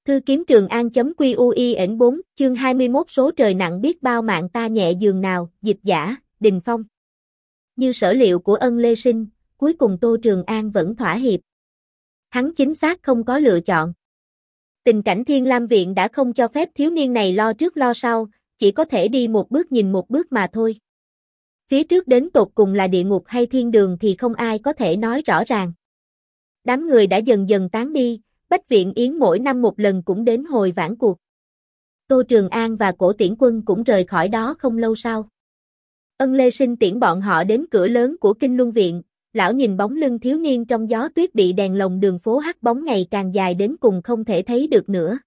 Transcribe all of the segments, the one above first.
Thư kiếm Trường An.QUIN 4, chương 21 số trời nặng biết bao mạng ta nhẹ giường nào, dịch giả, Đình Phong. Như sở liệu của Ân Lê Sinh, cuối cùng Tô Trường An vẫn thỏa hiệp. Hắn chính xác không có lựa chọn. Tình cảnh Thiên Lam Viện đã không cho phép thiếu niên này lo trước lo sau, chỉ có thể đi một bước nhìn một bước mà thôi. Phía trước đến tột cùng là địa ngục hay thiên đường thì không ai có thể nói rõ ràng. Đám người đã dần dần tán đi. Bách Viện Yến mỗi năm một lần cũng đến hồi vãn cuộc. Tô Trường An và Cổ Tiễn Quân cũng rời khỏi đó không lâu sau. Ân Lê Sinh tiễn bọn họ đến cửa lớn của Kinh Luân Viện, lão nhìn bóng lưng thiếu niên trong gió tuyết bị đèn lồng đường phố hắt bóng ngày càng dài đến cùng không thể thấy được nữa.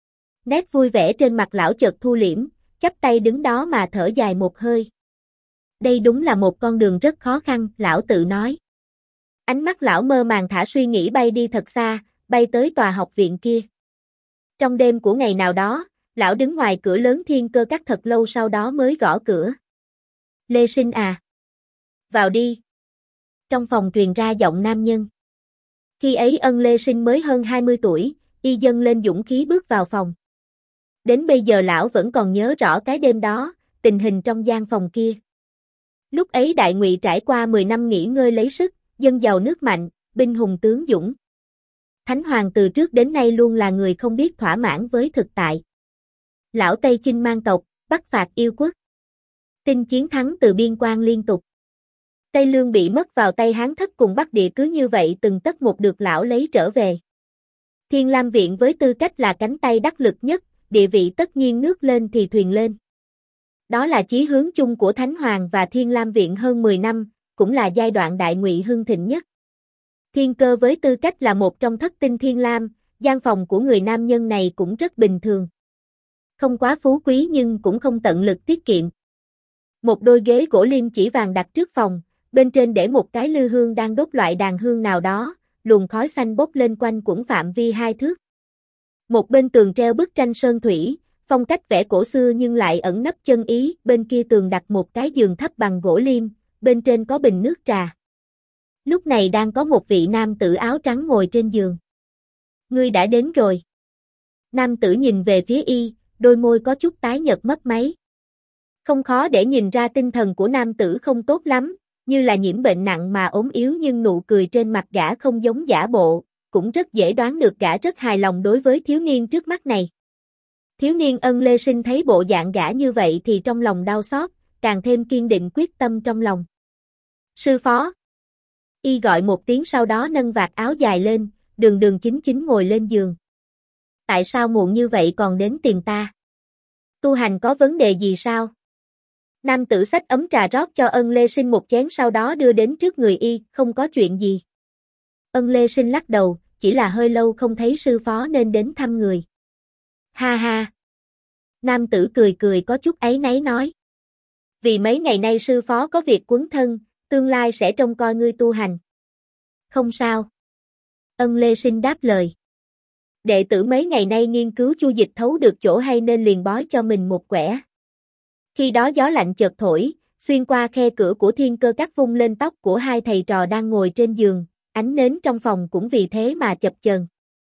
Nét vui vẻ trên mặt lão chợt thu liễm, chắp tay đứng đó mà thở dài một hơi. Đây đúng là một con đường rất khó khăn, lão tự nói. Ánh mắt lão mơ màng thả suy nghĩ bay đi thật xa, bay tới tòa học viện kia. Trong đêm của ngày nào đó, lão đứng ngoài cửa lớn Thiên Cơ Các thật lâu sau đó mới gõ cửa. Lê Sinh à? Vào đi. Trong phòng truyền ra giọng nam nhân. Khi ấy Ân Lê Sinh mới hơn 20 tuổi, y dâng lên dũng khí bước vào phòng. Đến bây giờ lão vẫn còn nhớ rõ cái đêm đó, tình hình trong gian phòng kia. Lúc ấy Đại Ngụy trải qua 10 năm nghỉ ngơi lấy sức, dân giàu nước mạnh, binh hùng tướng dũng. Thánh Hoàng từ trước đến nay luôn là người không biết thỏa mãn với thực tại. Lão Tây chinh mang tộc, bắc phạt yêu quốc. Tin chiến thắng từ biên quan liên tục. Tây Lương bị mất vào tay Hán Thất cùng Bắc Địa cứ như vậy từng tấc một được lão lấy trở về. Thiên Lam Viện với tư cách là cánh tay đắc lực nhất, địa vị tất nhiên nước lên thì thuyền lên. Đó là chí hướng chung của Thánh Hoàng và Thiên Lam Viện hơn 10 năm, cũng là giai đoạn Đại Ngụy hưng thịnh nhất. Thiên Cơ với tư cách là một trong thất tinh Thiên Lam, gian phòng của người nam nhân này cũng rất bình thường. Không quá phú quý nhưng cũng không tận lực tiết kiệm. Một đôi ghế gỗ liêm chỉ vàng đặt trước phòng, bên trên để một cái lư hương đang đốt loại đàn hương nào đó, luồng khói xanh bốc lên quanh quẩn phạm vi 2 thước. Một bên tường treo bức tranh sơn thủy, phong cách vẽ cổ xưa nhưng lại ẩn nấp chân ý, bên kia tường đặt một cái giường thấp bằng gỗ liêm, bên trên có bình nước trà. Lúc này đang có một vị nam tử áo trắng ngồi trên giường. Ngươi đã đến rồi. Nam tử nhìn về phía y, đôi môi có chút tái nhợt mấp máy. Không khó để nhìn ra tinh thần của nam tử không tốt lắm, như là nhiễm bệnh nặng mà ốm yếu nhưng nụ cười trên mặt gã không giống giả bộ, cũng rất dễ đoán được gã rất hài lòng đối với thiếu niên trước mắt này. Thiếu niên Ân Lê Sinh thấy bộ dạng gã như vậy thì trong lòng đau xót, càng thêm kiên định quyết tâm trong lòng. Sư phó. Y gọi một tiếng sau đó nâng vạt áo dài lên, đường chính chính ngồi lên giường. Tại sao muộn như vậy còn đến tìm ta? Tu hành có vấn đề gì sao? Nam tử xách ấm trà rót cho Ân Lê Sinh một chén sau đó đưa đến trước người y, không có chuyện gì. Ân Lê Sinh lắc đầu, chỉ là hơi lâu không thấy sư phó nên đến thăm người. Ha ha. Nam tử cười cười có chút áy náy nói. Vì mấy ngày nay sư phó có việc quấn thân, tương lai sẽ trông coi ngươi tu hành. Không sao. Ân Lê Sinh đáp lời. Đệ tử mấy ngày nay nghiên cứu chu dịch thấu được chỗ hay nên liền bói cho mình một quẻ. Khi đó gió lạnh chợt thổi, xuyên qua khe cửa của Thiên Cơ Các vung lên tóc của hai thầy trò đang ngồi trên giường, ánh nến trong phòng cũng vì thế mà chập chờn.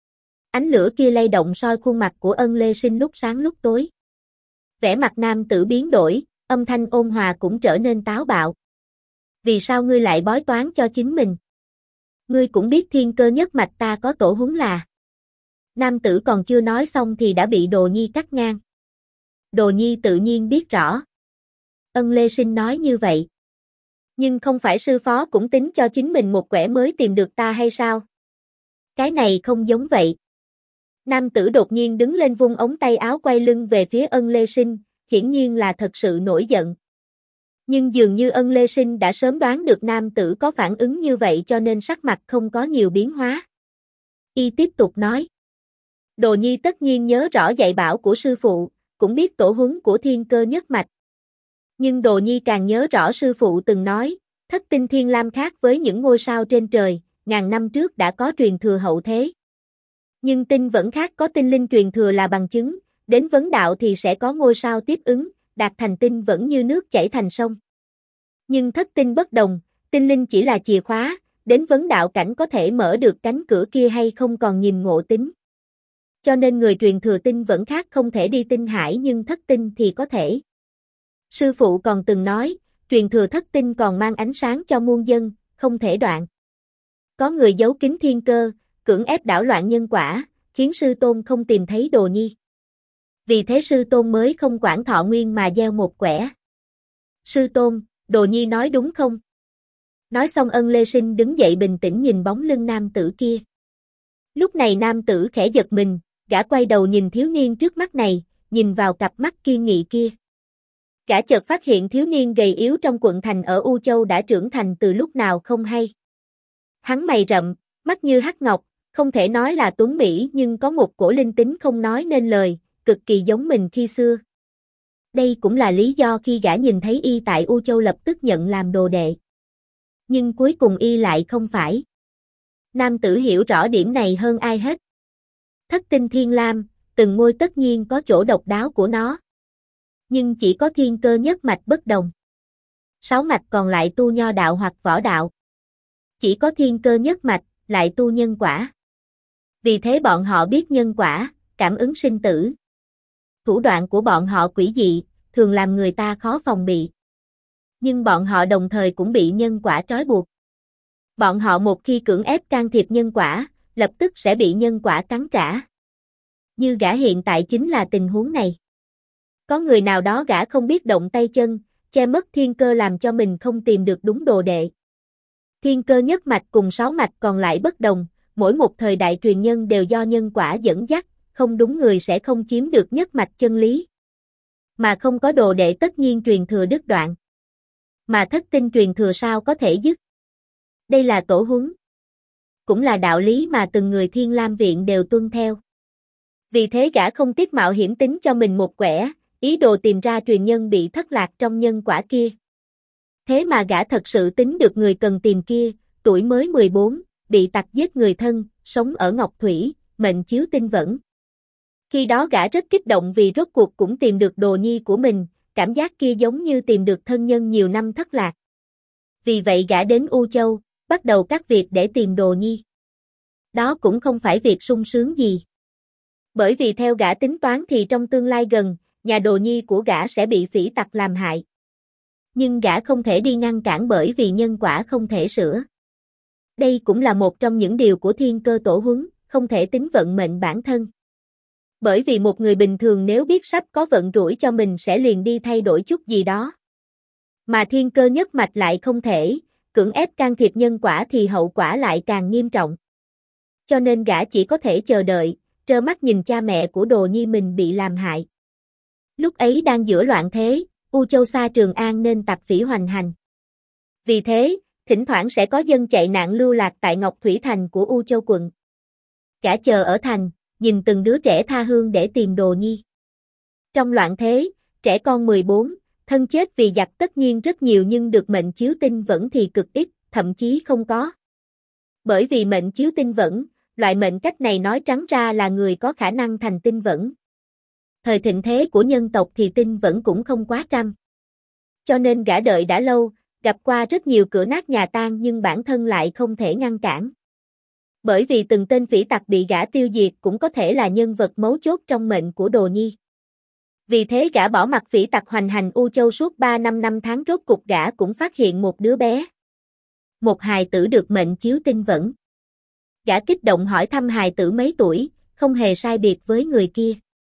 Ánh lửa kia lay động soi khuôn mặt của Ân Lê Sinh lúc sáng lúc tối. Vẻ mặt nam tử biến đổi, âm thanh ôn hòa cũng trở nên táo bạo. Vì sao ngươi lại bói toán cho chính mình? Ngươi cũng biết Thiên Cơ nhất mạch ta có tổ huấn là. Nam tử còn chưa nói xong thì đã bị Đồ Nhi cắt ngang. Đồ Nhi tự nhiên biết rõ. Ân Lê Sinh nói như vậy. Nhưng không phải sư phó cũng tính cho chính mình một quẻ mới tìm được ta hay sao? Cái này không giống vậy. Nam tử đột nhiên đứng lên vung ống tay áo quay lưng về phía Ân Lê Sinh, hiển nhiên là thật sự nổi giận. Nhưng dường như Ân Lê Sinh đã sớm đoán được nam tử có phản ứng như vậy cho nên sắc mặt không có nhiều biến hóa. Y tiếp tục nói. Đồ Nhi tất nhiên nhớ rõ dạy bảo của sư phụ, cũng biết tổ huấn của Thiên Cơ nhất mạch. Nhưng Đồ Nhi càng nhớ rõ sư phụ từng nói, thất tinh Thiên Lam khác với những ngôi sao trên trời, ngàn năm trước đã có truyền thừa hậu thế. Nhưng tinh vẫn khác có tinh linh truyền thừa là bằng chứng, đến vấn đạo thì sẽ có ngôi sao tiếp ứng, đạt thành tinh vẫn như nước chảy thành sông. Nhưng thất tinh bất đồng, tinh linh chỉ là chìa khóa, đến vấn đạo cảnh có thể mở được cánh cửa kia hay không còn nhìn ngộ tính. cho nên người truyền thừa tinh vẫn khác không thể đi tinh hải nhưng thất tinh thì có thể. Sư phụ còn từng nói, truyền thừa thất tinh còn mang ánh sáng cho muôn dân, không thể đoạn. Có người giấu kín thiên cơ, cưỡng ép đảo loạn nhân quả, khiến sư tôn không tìm thấy đồ nhi. Vì thế sư tôn mới không quản thọ nguyên mà gieo một quẻ. Sư tôn, đồ nhi nói đúng không? Nói xong Ân Lê Sinh đứng dậy bình tĩnh nhìn bóng lưng nam tử kia. Lúc này nam tử khẽ giật mình, gã quay đầu nhìn thiếu niên trước mắt này, nhìn vào cặp mắt kiên nghị kia. Gã chợt phát hiện thiếu niên gầy yếu trong quận thành ở U Châu đã trưởng thành từ lúc nào không hay. Hắn mày rậm, mắt như hắc ngọc, không thể nói là tuấn mỹ nhưng có một cổ linh tính không nói nên lời, cực kỳ giống mình khi xưa. Đây cũng là lý do khi gã nhìn thấy y tại U Châu lập tức nhận làm đồ đệ. Nhưng cuối cùng y lại không phải. Nam tử hiểu rõ điểm này hơn ai hết. Thất tinh thiên lam, từng ngôi tất nhiên có chỗ độc đáo của nó. Nhưng chỉ có thiên cơ nhất mạch bất đồng. 6 mạch còn lại tu nho đạo hoặc võ đạo. Chỉ có thiên cơ nhất mạch, lại tu nhân quả. Vì thế bọn họ biết nhân quả, cảm ứng sinh tử. Thủ đoạn của bọn họ quỷ dị, thường làm người ta khó phòng bị. Nhưng bọn họ đồng thời cũng bị nhân quả trói buộc. Bọn họ một khi cưỡng ép can thiệp nhân quả, lập tức sẽ bị nhân quả cắn trả. Như gã hiện tại chính là tình huống này. Có người nào đó gã không biết động tay chân, che mất thiên cơ làm cho mình không tìm được đúng đồ đệ. Thiên cơ nhất mạch cùng 6 mạch còn lại bất đồng, mỗi một thời đại truyền nhân đều do nhân quả dẫn dắt, không đúng người sẽ không chiếm được nhất mạch chân lý. Mà không có đồ đệ tất nhiên truyền thừa đứt đoạn. Mà thất tinh truyền thừa sao có thể dứt? Đây là tổ huấn. Cũng là đạo lý mà từng người Thiên Lam Viện đều tuân theo. Vì thế gã không tiếc mạo hiểm tính cho mình một quẻ, ý đồ tìm ra truyền nhân bị thất lạc trong nhân quả kia. Thế mà gã thật sự tính được người cần tìm kia, tuổi mới 14, bị tặc giết người thân, sống ở Ngọc Thủy, mệnh chiếu tinh vẫn. Khi đó gã rất kích động vì rốt cuộc cũng tìm được đồ nhi của mình, cảm giác kia giống như tìm được thân nhân nhiều năm thất lạc. Vì vậy gã đến U Châu, bắt đầu các việc để tìm đồ nhi. Đó cũng không phải việc sung sướng gì. Bởi vì theo gã tính toán thì trong tương lai gần, nhà đồ nhi của gã sẽ bị phỉ tặc làm hại. Nhưng gã không thể đi ngăn cản bởi vì nhân quả không thể sửa. Đây cũng là một trong những điều của thiên cơ tổ huấn, không thể tính vận mệnh bản thân. Bởi vì một người bình thường nếu biết sắp có vận rủi cho mình sẽ liền đi thay đổi chút gì đó. Mà thiên cơ nhất mạch lại không thể, cưỡng ép can thiệp nhân quả thì hậu quả lại càng nghiêm trọng. Cho nên gã chỉ có thể chờ đợi, trơ mắt nhìn cha mẹ của đồ nhi mình bị làm hại. Lúc ấy đang giữa loạn thế, U Châu xa Trường An nên tặc phỉ hoành hành. Vì thế, thỉnh thoảng sẽ có dân chạy nạn lưu lạc tại Ngọc Thủy Thành của U Châu quận. Gã chờ ở thành, nhìn từng đứa trẻ tha hương để tìm đồ nhi. Trong loạn thế, trẻ con 14, thân chết vì giặc tất nhiên rất nhiều nhưng được mệnh chiếu tinh vẫn thì cực ít, thậm chí không có. Bởi vì mệnh chiếu tinh vẫn, loại mệnh cách này nói trắng ra là người có khả năng thành tinh vẫn. Thời thịnh thế của nhân tộc thì tinh vẫn cũng không quá trăm. Cho nên gã đợi đã lâu, gặp qua rất nhiều cửa nát nhà tan nhưng bản thân lại không thể ngăn cản. Bởi vì từng tên phỉ tặc bị gã tiêu diệt cũng có thể là nhân vật mấu chốt trong mệnh của đồ nhi. Vì thế gã bỏ mặc phỉ tặc hoành hành U Châu suốt 3 năm tháng rốt cục gã cũng phát hiện một đứa bé. Một hài tử được mệnh chiếu tinh vẫn. Gã kích động hỏi thăm hài tử mấy tuổi, không hề sai biệt với người kia.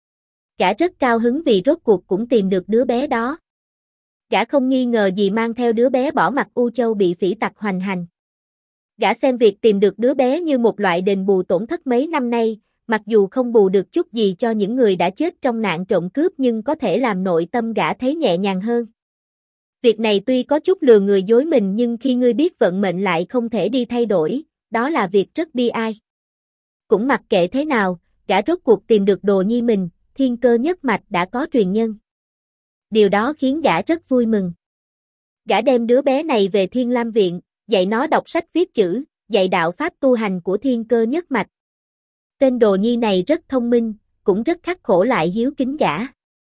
Gã rất cao hứng vì rốt cuộc cũng tìm được đứa bé đó. Gã không nghi ngờ gì mang theo đứa bé bỏ mặc U Châu bị phỉ tặc hoành hành. Gã xem việc tìm được đứa bé như một loại đền bù tổn thất mấy năm nay, mặc dù không bù được chút gì cho những người đã chết trong nạn trộm cướp nhưng có thể làm nội tâm gã thấy nhẹ nhàng hơn. Việc này tuy có chút lừa người dối mình nhưng khi ngươi biết vận mệnh lại không thể đi thay đổi, đó là việc rất bi ai. Cũng mặc kệ thế nào, gã rốt cuộc tìm được đồ nhi mình, thiên cơ nhất mạch đã có truyền nhân. Điều đó khiến gã rất vui mừng. Gã đem đứa bé này về Thiên Lam Viện, dạy nó đọc sách viết chữ, dạy đạo pháp tu hành của thiên cơ nhất mạch. Tên đồ nhi này rất thông minh, cũng rất khắc khổ lại hiếu kính gã.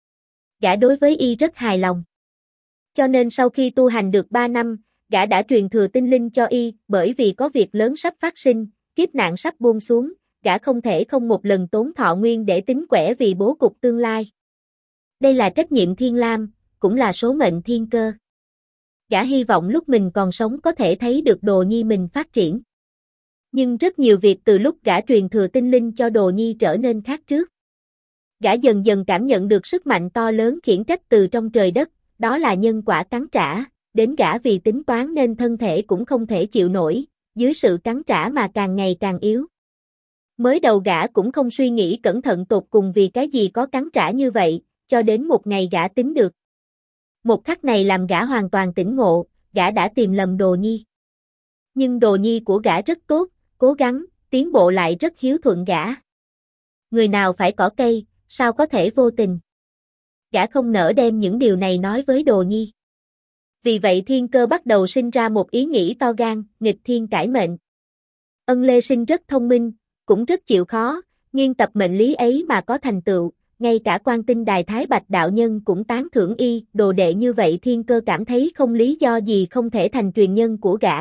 Gã đối với y rất hài lòng. Cho nên sau khi tu hành được 3 năm, gã đã truyền thừa tinh linh cho y, bởi vì có việc lớn sắp phát sinh, kiếp nạn sắp buông xuống, gã không thể không một lần tốn thọ nguyên để tính quẻ vì bố cục tương lai. Đây là trách nhiệm Thiên Lam, cũng là số mệnh thiên cơ. Gã hy vọng lúc mình còn sống có thể thấy được Đồ Nhi mình phát triển. Nhưng rất nhiều việc từ lúc gã truyền thừa tinh linh cho Đồ Nhi trở nên khác trước. Gã dần dần cảm nhận được sức mạnh to lớn khiển trách từ trong trời đất, đó là nhân quả cắn trả, đến gã vì tính toán nên thân thể cũng không thể chịu nổi, dưới sự cắn trả mà càng ngày càng yếu. Mới đầu gã cũng không suy nghĩ cẩn thận tột cùng vì cái gì có cắn trả như vậy, cho đến một ngày gã tính được. Một khắc này làm gã hoàn toàn tỉnh ngộ, gã đã tìm lầm Đồ Nhi. Nhưng Đồ Nhi của gã rất tốt, cố gắng, tiến bộ lại rất hiếu thuận gã. Người nào phải cỏ cây, sao có thể vô tình. Gã không nỡ đem những điều này nói với Đồ Nhi. Vì vậy Thiên Cơ bắt đầu sinh ra một ý nghĩ to gan, nghịch thiên cải mệnh. Ân Lê Sinh rất thông minh, cũng rất chịu khó, nghiên tập mệnh lý ấy mà có thành tựu, ngay cả Quan Tinh Đài Thái Bạch đạo nhân cũng tán thưởng y, đồ đệ như vậy Thiên Cơ cảm thấy không lý do gì không thể thành truyền nhân của gã.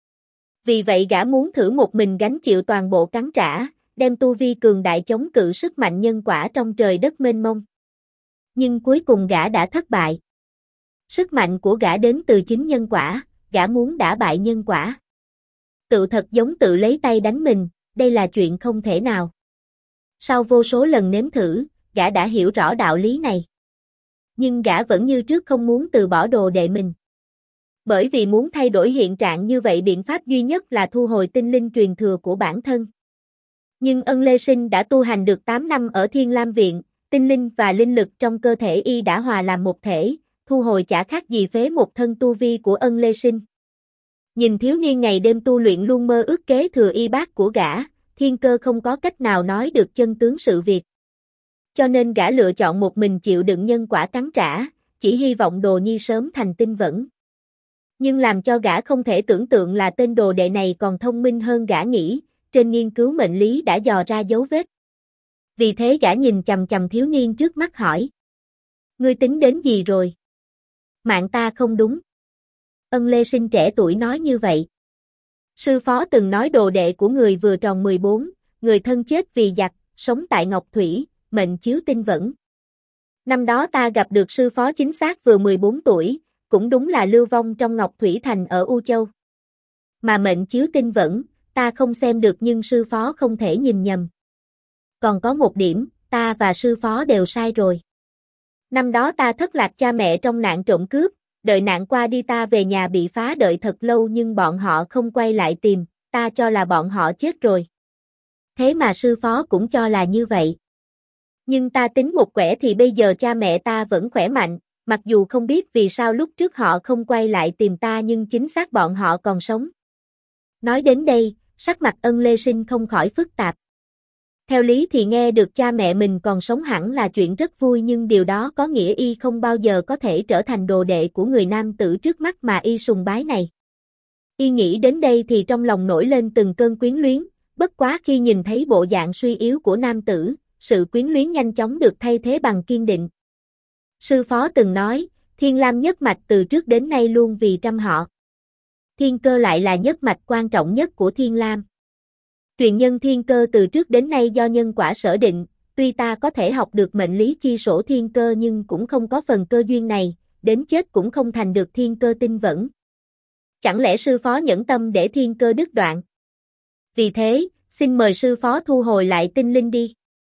Vì vậy gã muốn thử một mình gánh chịu toàn bộ cắn trả, đem tu vi cường đại chống cự sức mạnh nhân quả trong trời đất mênh mông. Nhưng cuối cùng gã đã thất bại. Sức mạnh của gã đến từ chính nhân quả, gã muốn đả bại nhân quả. Tự thật giống tự lấy tay đánh mình, đây là chuyện không thể nào. Sau vô số lần nếm thử, gã đã hiểu rõ đạo lý này. Nhưng gã vẫn như trước không muốn từ bỏ đồ đệ mình. Bởi vì muốn thay đổi hiện trạng như vậy biện pháp duy nhất là thu hồi tinh linh truyền thừa của bản thân. Nhưng Ân Lê Sinh đã tu hành được 8 năm ở Thiên Lam Viện, tinh linh và linh lực trong cơ thể y đã hòa làm một thể, thu hồi chả khác gì phế một thân tu vi của Ân Lê Sinh. Nhìn thiếu niên ngày đêm tu luyện luôn mơ ước kế thừa y bát của gã, Thiên Cơ không có cách nào nói được chân tướng sự việc. Cho nên gã lựa chọn một mình chịu đựng nhân quả cắn trả, chỉ hy vọng Đồ Nhi sớm thành tinh vẫn. Nhưng làm cho gã không thể tưởng tượng là tên đồ đệ này còn thông minh hơn gã nghĩ, trên nghiên cứu mệnh lý đã dò ra dấu vết. Vì thế gã nhìn chằm chằm thiếu niên trước mắt hỏi. Ngươi tính đến gì rồi? Mạng ta không đúng. Ân Lê Sinh trẻ tuổi nói như vậy. Sư phó từng nói đồ đệ của người vừa tròn 14, người thân chết vì giặc, sống tại Ngọc Thủy, mệnh chiếu tinh vẫn. Năm đó ta gặp được sư phó chính xác vừa 14 tuổi, cũng đúng là lưu vong trong Ngọc Thủy Thành ở U Châu. Mà mệnh chiếu tinh vẫn, ta không xem được nhưng sư phó không thể nhìn nhầm. Còn có một điểm, ta và sư phó đều sai rồi. Năm đó ta thất lạc cha mẹ trong nạn trộm cướp, đợi nạn qua đi ta về nhà bị phá đợi thật lâu nhưng bọn họ không quay lại tìm, ta cho là bọn họ chết rồi. Thế mà sư phó cũng cho là như vậy. Nhưng ta tính một quẻ thì bây giờ cha mẹ ta vẫn khỏe mạnh, mặc dù không biết vì sao lúc trước họ không quay lại tìm ta nhưng chính xác bọn họ còn sống. Nói đến đây, sắc mặt Ân Lê Sinh không khỏi phức tạp. Theo lý thì nghe được cha mẹ mình còn sống hẳn là chuyện rất vui nhưng điều đó có nghĩa y không bao giờ có thể trở thành đồ đệ của người nam tử trước mắt mà y sùng bái này. Y nghĩ đến đây thì trong lòng nổi lên từng cơn quyến luyến, bất quá khi nhìn thấy bộ dạng suy yếu của nam tử, sự quyến luyến nhanh chóng được thay thế bằng kiên định. Sư phó từng nói, Thiên Lam nhất mạch từ trước đến nay luôn vì trăm họ. Thiên Cơ lại là nhất mạch quan trọng nhất của Thiên Lam. Truyền nhân Thiên Cơ từ trước đến nay do nhân quả sở định, tuy ta có thể học được mệnh lý chi sổ Thiên Cơ nhưng cũng không có phần cơ duyên này, đến chết cũng không thành được Thiên Cơ tinh vẫn. Chẳng lẽ sư phó nhẫn tâm để Thiên Cơ đứt đoạn? Vì thế, xin mời sư phó thu hồi lại tinh linh đi.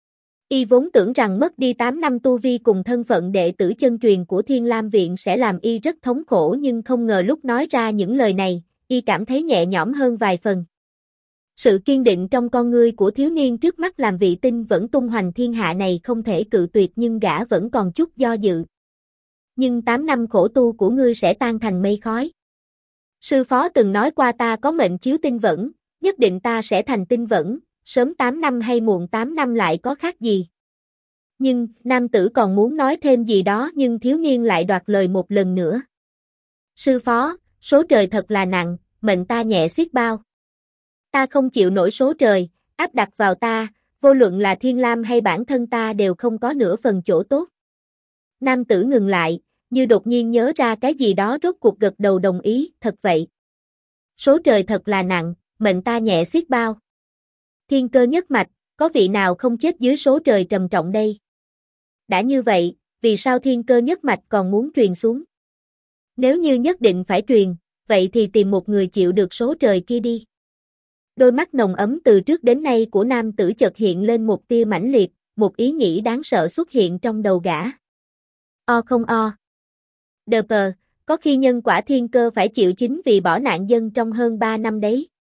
Y vốn tưởng rằng mất đi 8 năm tu vi cùng thân phận đệ tử chân truyền của Thiên Lam Viện sẽ làm y rất thống khổ nhưng không ngờ lúc nói ra những lời này, y cảm thấy nhẹ nhõm hơn vài phần. Sự kiên định trong con ngươi của thiếu niên trước mắt làm vị tinh vẫn tung hoành thiên hạ này không thể cự tuyệt nhưng gã vẫn còn chút do dự. Nhưng 8 năm khổ tu của ngươi sẽ tan thành mây khói. Sư phó từng nói qua ta có mệnh chiếu tinh vẫn, nhất định ta sẽ thành tinh vẫn, sớm 8 năm hay muộn 8 năm lại có khác gì. Nhưng, nam tử còn muốn nói thêm gì đó nhưng thiếu niên lại đoạt lời một lần nữa. Sư phó, số trời thật là nặng, mệnh ta nhẹ xiết bao. Ta không chịu nổi số trời, áp đặt vào ta, vô luận là Thiên Lam hay bản thân ta đều không có nửa phần chỗ tốt. Nam tử ngừng lại, như đột nhiên nhớ ra cái gì đó rốt cuộc gật đầu đồng ý, thật vậy. Số trời thật là nặng, mệnh ta nhẹ xiết bao. Thiên Cơ nhất mạch, Có vị nào không chết dưới số trời trầm trọng đây? Đã như vậy, vì sao thiên cơ nhất mạch còn muốn truyền xuống? Nếu như nhất định phải truyền, vậy thì tìm một người chịu được số trời kia đi. Đôi mắt nồng ấm từ trước đến nay của nam tử chợt hiện lên một tia mãnh liệt, một ý nghĩ đáng sợ xuất hiện trong đầu gã. O không o. Đờ pờ, có khi nhân quả thiên cơ phải chịu chính vì bỏ nạn dân trong hơn 3 năm đấy.